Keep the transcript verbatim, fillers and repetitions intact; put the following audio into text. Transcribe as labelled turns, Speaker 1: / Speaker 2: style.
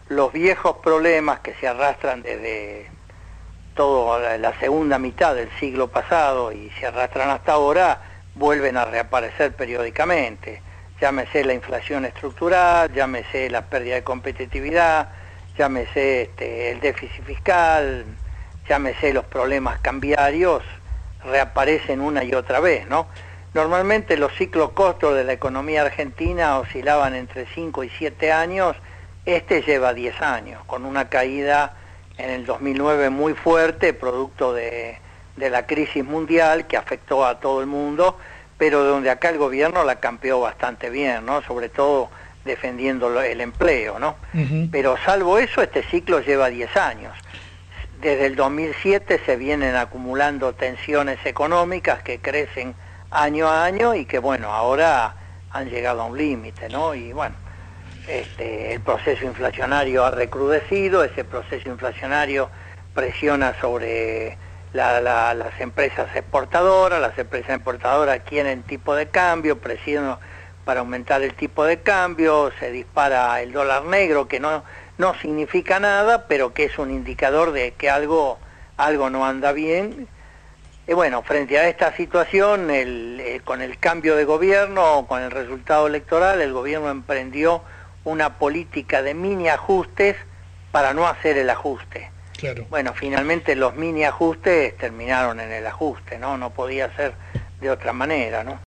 Speaker 1: los viejos problemas que se arrastran desde toda la segunda mitad del siglo pasado y se arrastran hasta ahora, vuelven a reaparecer periódicamente. Llámese la inflación estructural, llámese la pérdida de competitividad, llámese este, el déficit fiscal, llámese los problemas cambiarios, reaparecen una y otra vez, ¿no? Normalmente los ciclos cortos de la economía argentina oscilaban entre cinco y siete años, este lleva diez años, con una caída en el dos mil nueve muy fuerte, producto de, de la crisis mundial que afectó a todo el mundo, pero donde acá el gobierno la campeó bastante bien, ¿no? Sobre todo defendiendo el empleo, ¿no? Uh-huh. Pero salvo eso, este ciclo lleva diez años. Desde el dos mil siete se vienen acumulando tensiones económicas que crecen año a año y que, bueno, ahora han llegado a un límite, ¿no? Y bueno, este, el proceso inflacionario ha recrudecido, ese proceso inflacionario presiona sobre la, la, las empresas exportadoras, las empresas exportadoras quieren tipo de cambio, presionan para aumentar el tipo de cambio, se dispara el dólar negro, que no, no significa nada, pero que es un indicador de que algo, algo no anda bien. Y bueno, frente a esta situación, el, eh, con el cambio de gobierno, con el resultado electoral, el gobierno emprendió una política de mini ajustes para no hacer el ajuste.
Speaker 2: Claro.
Speaker 1: Bueno, finalmente los mini ajustes terminaron en el ajuste, ¿no? No podía ser de otra manera, ¿no?